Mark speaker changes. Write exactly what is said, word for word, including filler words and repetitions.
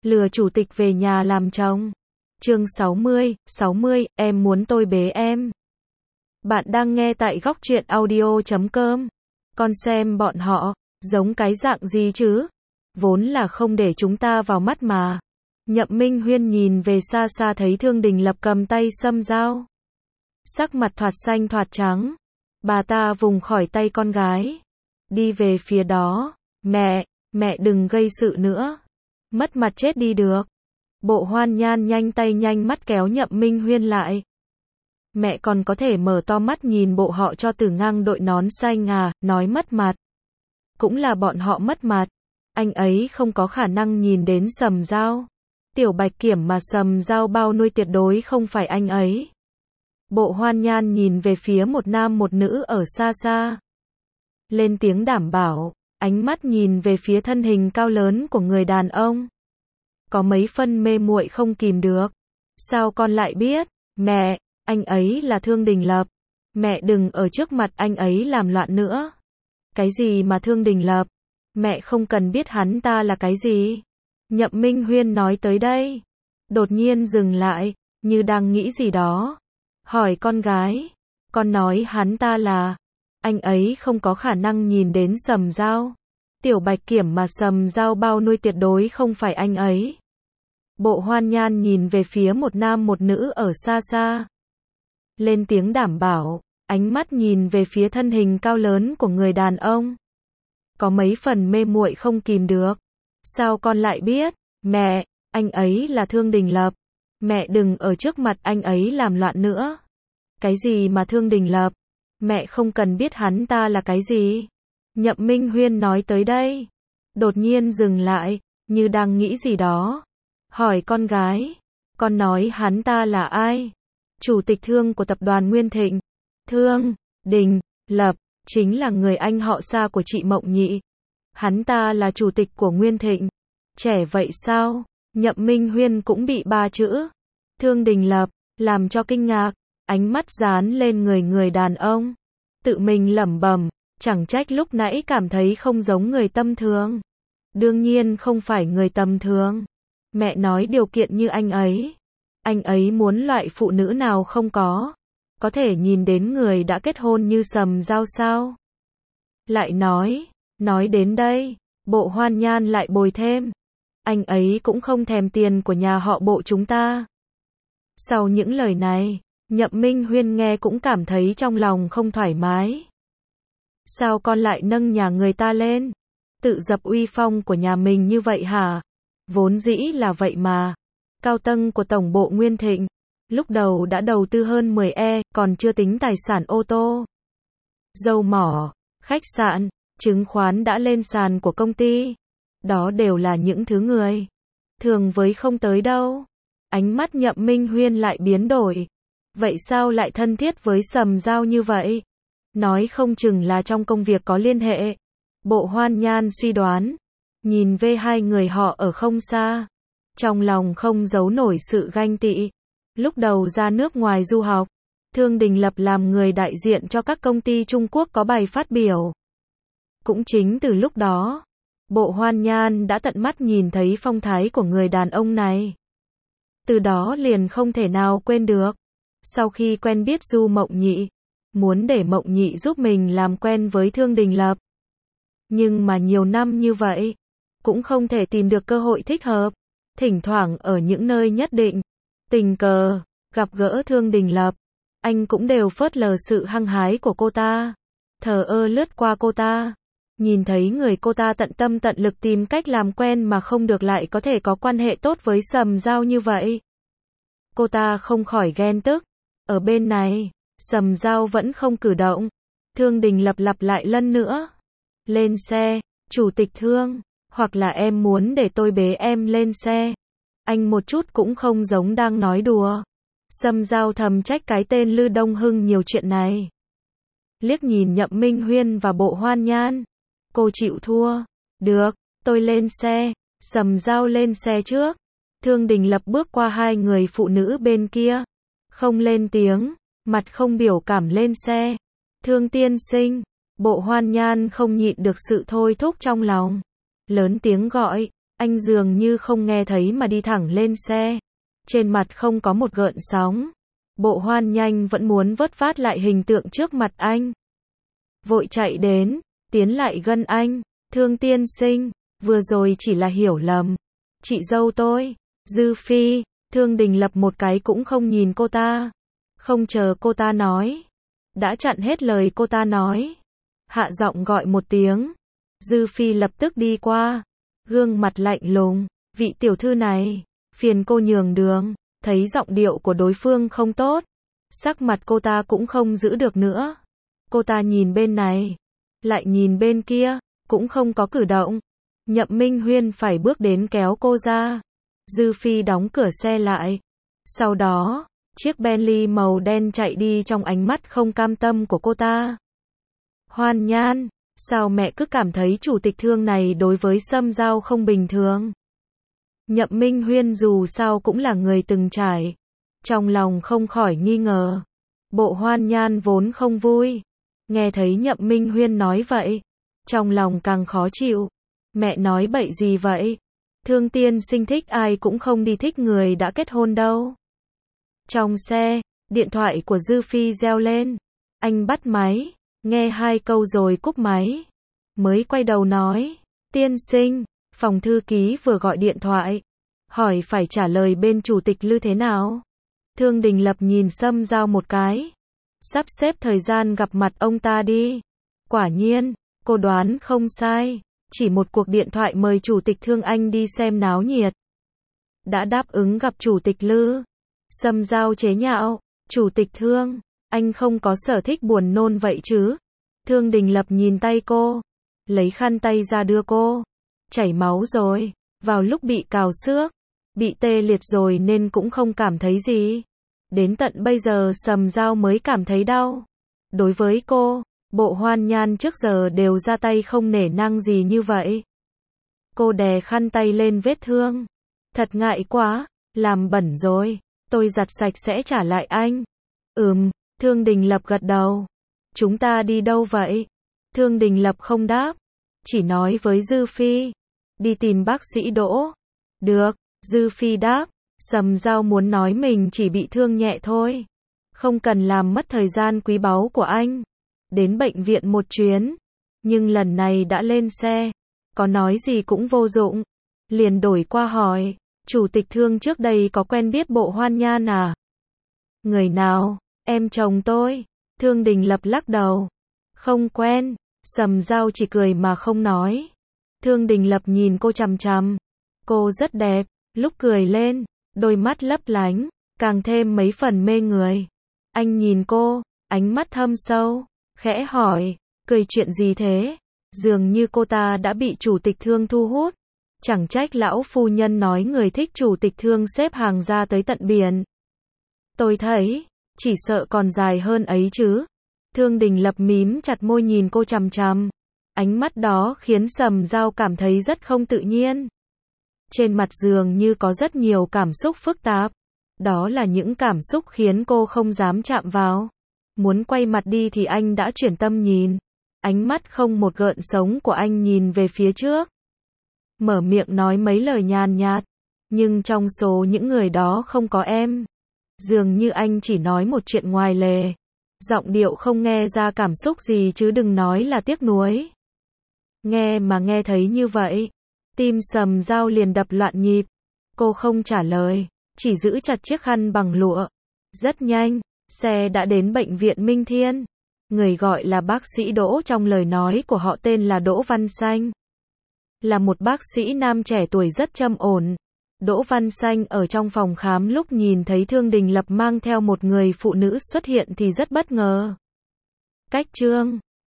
Speaker 1: Lừa chủ tịch về nhà làm chồng. Chương sáu mươi, sáu mươi, em muốn tôi bế em. Bạn đang nghe tại góc truyện audio chấm com. Con xem bọn họ, giống cái dạng gì chứ? Vốn là không để chúng ta vào mắt mà. Nhậm Minh Huyên nhìn về xa xa thấy Thương Đình Lập cầm tay Sâm Dao. Sắc mặt thoạt xanh thoạt trắng. Bà ta vùng khỏi tay con gái. Đi về phía đó. Mẹ, mẹ đừng gây sự nữa. Mất mặt chết đi được. Bộ Hoan Nhan nhanh tay nhanh mắt kéo Nhậm Minh Huyên lại. Mẹ còn có thể mở to mắt nhìn bộ họ cho Tử Ngang đội nón xanh à, nói mất mặt. Cũng là bọn họ mất mặt. Anh ấy không có khả năng nhìn đến Sầm Dao. Tiểu Bạch Kiểm mà Sầm Dao bao nuôi tuyệt đối không phải anh ấy. Bộ Hoan Nhan nhìn về phía một nam một nữ ở xa xa. Lên tiếng đảm bảo, ánh mắt nhìn về phía thân hình cao lớn của người đàn ông. Có mấy phân mê muội không kìm được. Sao con lại biết? Mẹ, anh ấy là Thương Đình Lập. Mẹ đừng ở trước mặt anh ấy làm loạn nữa. Cái gì mà Thương Đình Lập? Mẹ không cần biết hắn ta là cái gì. Nhậm Minh Huyên nói tới đây. Đột nhiên dừng lại, như đang nghĩ gì đó. Hỏi con gái. Con nói hắn ta là... Anh ấy không có khả năng nhìn đến Sầm Dao. Tiểu Bạch Kiểm mà Sầm Dao bao nuôi tuyệt đối không phải anh ấy. Bộ Hoan Nhan nhìn về phía một nam một nữ ở xa xa. Lên tiếng đảm bảo, ánh mắt nhìn về phía thân hình cao lớn của người đàn ông. Có mấy phần mê muội không kìm được. Sao con lại biết? Mẹ, anh ấy là Thương Đình Lập. Mẹ đừng ở trước mặt anh ấy làm loạn nữa. Cái gì mà Thương Đình Lập? Mẹ không cần biết hắn ta là cái gì. Nhậm Minh Huyên nói tới đây. Đột nhiên dừng lại, như đang nghĩ gì đó. Hỏi con gái. Con nói hắn ta là ai? Chủ tịch Thương của tập đoàn Nguyên Thịnh. Thương Đình Lập chính là người anh họ xa của chị Mộng Nhị. Hắn ta là chủ tịch của Nguyên Thịnh. Trẻ vậy sao? Nhậm Minh Huyên cũng bị ba chữ Thương Đình Lập làm cho kinh ngạc, ánh mắt dán lên người người đàn ông. Tự mình lẩm bẩm, chẳng trách lúc nãy cảm thấy không giống người tầm thường. Đương nhiên không phải người tầm thường. Mẹ nói điều kiện như anh ấy. Anh ấy muốn loại phụ nữ nào không có. Có thể nhìn đến người đã kết hôn như Sầm Dao sao? Lại nói, nói đến đây, Bộ Hoan Nhan lại bồi thêm. Anh ấy cũng không thèm tiền của nhà họ Bộ chúng ta. Sau những lời này, Nhậm Minh Huyên nghe cũng cảm thấy trong lòng không thoải mái. Sao con lại nâng nhà người ta lên? Tự dập uy phong của nhà mình như vậy hả? Vốn dĩ là vậy mà. Cao tầng của Tổng bộ Nguyên Thịnh, lúc đầu đã đầu tư hơn mười e, còn chưa tính tài sản ô tô, dầu mỏ, khách sạn, chứng khoán đã lên sàn của công ty. Đó đều là những thứ người thường với không tới đâu. Ánh mắt Nhậm Minh Huyên lại biến đổi. Vậy sao lại thân thiết với Sầm Dao như vậy? Nói không chừng là trong công việc có liên hệ. Bộ Hoan Nhan suy đoán. Nhìn về hai người họ ở không xa. Trong lòng không giấu nổi sự ganh tị. Lúc đầu ra nước ngoài du học, Thương Đình Lập làm người đại diện cho các công ty Trung Quốc có bài phát biểu. Cũng chính từ lúc đó, Bộ Hoan Nhan đã tận mắt nhìn thấy phong thái của người đàn ông này. Từ đó liền không thể nào quên được. Sau khi quen biết Du Mộng Nhị, muốn để Mộng Nhị giúp mình làm quen với Thương Đình Lập. Nhưng mà nhiều năm như vậy, cũng không thể tìm được cơ hội thích hợp. Thỉnh thoảng ở những nơi nhất định, tình cờ, gặp gỡ Thương Đình Lập, anh cũng đều phớt lờ sự hăng hái của cô ta. Thờ ơ lướt qua cô ta. Nhìn thấy người cô ta tận tâm tận lực tìm cách làm quen mà không được lại có thể có quan hệ tốt với Sầm Dao như vậy. Cô ta không khỏi ghen tức. Ở bên này, Sầm Dao vẫn không cử động. Thương Đình Lập lặp lại lần nữa. Lên xe, Chủ tịch Thương. Hoặc là em muốn để tôi bế em lên xe. Anh một chút cũng không giống đang nói đùa. Sầm Dao thầm trách cái tên Lư Đông Hưng nhiều chuyện này. Liếc nhìn Nhậm Minh Huyên và Bộ Hoan Nhan. Cô chịu thua. Được, tôi lên xe. Sầm Dao lên xe trước. Thương Đình Lập bước qua hai người phụ nữ bên kia. Không lên tiếng, mặt không biểu cảm lên xe. Thương tiên sinh. Bộ Hoan Nhan không nhịn được sự thôi thúc trong lòng. Lớn tiếng gọi. Anh dường như không nghe thấy mà đi thẳng lên xe. Trên mặt không có một gợn sóng. Bộ Hoan nhanh vẫn muốn vớt vát lại hình tượng trước mặt anh. Vội chạy đến, tiến lại gần anh. Thương tiên sinh, vừa rồi chỉ là hiểu lầm. Chị dâu tôi, Dư Phi. Thương Đình Lập một cái cũng không nhìn cô ta. Không chờ cô ta nói. Đã chặn hết lời cô ta nói. Hạ giọng gọi một tiếng. Dư Phi lập tức đi qua. Gương mặt lạnh lùng. Vị tiểu thư này, phiền cô nhường đường. Thấy giọng điệu của đối phương không tốt. Sắc mặt cô ta cũng không giữ được nữa. Cô ta nhìn bên này. Lại nhìn bên kia. Cũng không có cử động. Nhậm Minh Huyên phải bước đến kéo cô ra. Dư Phi đóng cửa xe lại. Sau đó, chiếc Bentley màu đen chạy đi trong ánh mắt không cam tâm của cô ta. Hoan Nhan, sao mẹ cứ cảm thấy chủ tịch Thương này đối với Sâm Giao không bình thường? Nhậm Minh Huyên dù sao cũng là người từng trải. Trong lòng không khỏi nghi ngờ. Bộ Hoan Nhan vốn không vui. Nghe thấy Nhậm Minh Huyên nói vậy. Trong lòng càng khó chịu. Mẹ nói bậy gì vậy? Thương tiên sinh thích ai cũng không đi thích người đã kết hôn đâu. Trong xe, điện thoại của Dư Phi reo lên. Anh bắt máy, nghe hai câu rồi cúp máy. Mới quay đầu nói, tiên sinh, phòng thư ký vừa gọi điện thoại. Hỏi phải trả lời bên chủ tịch Lư thế nào. Thương Đình Lập nhìn Sâm Giao một cái. Sắp xếp thời gian gặp mặt ông ta đi. Quả nhiên, cô đoán không sai. Chỉ một cuộc điện thoại mời chủ tịch Thương anh đi xem náo nhiệt. Đã đáp ứng gặp chủ tịch Lư. Sâm Giao chế nhạo, chủ tịch Thương, anh không có sở thích buồn nôn vậy chứ? Thương Đình Lập nhìn tay cô, lấy khăn tay ra đưa cô. Chảy máu rồi, vào lúc bị cào xước, bị tê liệt rồi nên cũng không cảm thấy gì. Đến tận bây giờ Sâm Giao mới cảm thấy đau. Đối với cô, Bộ Hoan Nhan trước giờ đều ra tay không nể nang gì như vậy. Cô đè khăn tay lên vết thương. Thật ngại quá, làm bẩn rồi. Tôi giặt sạch sẽ trả lại anh. Ừm, Thương Đình Lập gật đầu. Chúng ta đi đâu vậy? Thương Đình Lập không đáp. Chỉ nói với Dư Phi. Đi tìm bác sĩ Đỗ. Được, Dư Phi đáp. Sâm Giao muốn nói mình chỉ bị thương nhẹ thôi. Không cần làm mất thời gian quý báu của anh. Đến bệnh viện một chuyến. Nhưng lần này đã lên xe. Có nói gì cũng vô dụng. Liền đổi qua hỏi. Chủ tịch Thương trước đây có quen biết Bộ Hoan Nhan à? Người nào? Em chồng tôi. Thương Đình Lập lắc đầu. Không quen. Sâm Giao chỉ cười mà không nói. Thương Đình Lập nhìn cô chằm chằm. Cô rất đẹp. Lúc cười lên, đôi mắt lấp lánh, càng thêm mấy phần mê người. Anh nhìn cô, ánh mắt thâm sâu, khẽ hỏi, cười chuyện gì thế? Dường như cô ta đã bị chủ tịch Thương thu hút. Chẳng trách lão phu nhân nói người thích chủ tịch Thương xếp hàng ra tới tận biển. Tôi thấy, chỉ sợ còn dài hơn ấy chứ. Thương Đình Lập mím chặt môi nhìn cô chằm chằm. Ánh mắt đó khiến Sâm Giao cảm thấy rất không tự nhiên. Trên mặt dường như có rất nhiều cảm xúc phức tạp. Đó là những cảm xúc khiến cô không dám chạm vào. Muốn quay mặt đi thì anh đã chuyển tâm nhìn. Ánh mắt không một gợn sống của anh nhìn về phía trước. Mở miệng nói mấy lời nhàn nhạt. Nhưng trong số những người đó không có em. Dường như anh chỉ nói một chuyện ngoài lề. Giọng điệu không nghe ra cảm xúc gì chứ đừng nói là tiếc nuối. Nghe mà nghe thấy như vậy. Tim Sâm Giao liền đập loạn nhịp. Cô không trả lời. Chỉ giữ chặt chiếc khăn bằng lụa. Rất nhanh, xe đã đến bệnh viện Minh Thiên. Người gọi là bác sĩ Đỗ trong lời nói của họ tên là Đỗ Văn Xanh. Là một bác sĩ nam trẻ tuổi rất trầm ổn. Đỗ Văn Xanh ở trong phòng khám lúc nhìn thấy Thương Đình Lập mang theo một người phụ nữ xuất hiện thì rất bất ngờ. Cách Trương,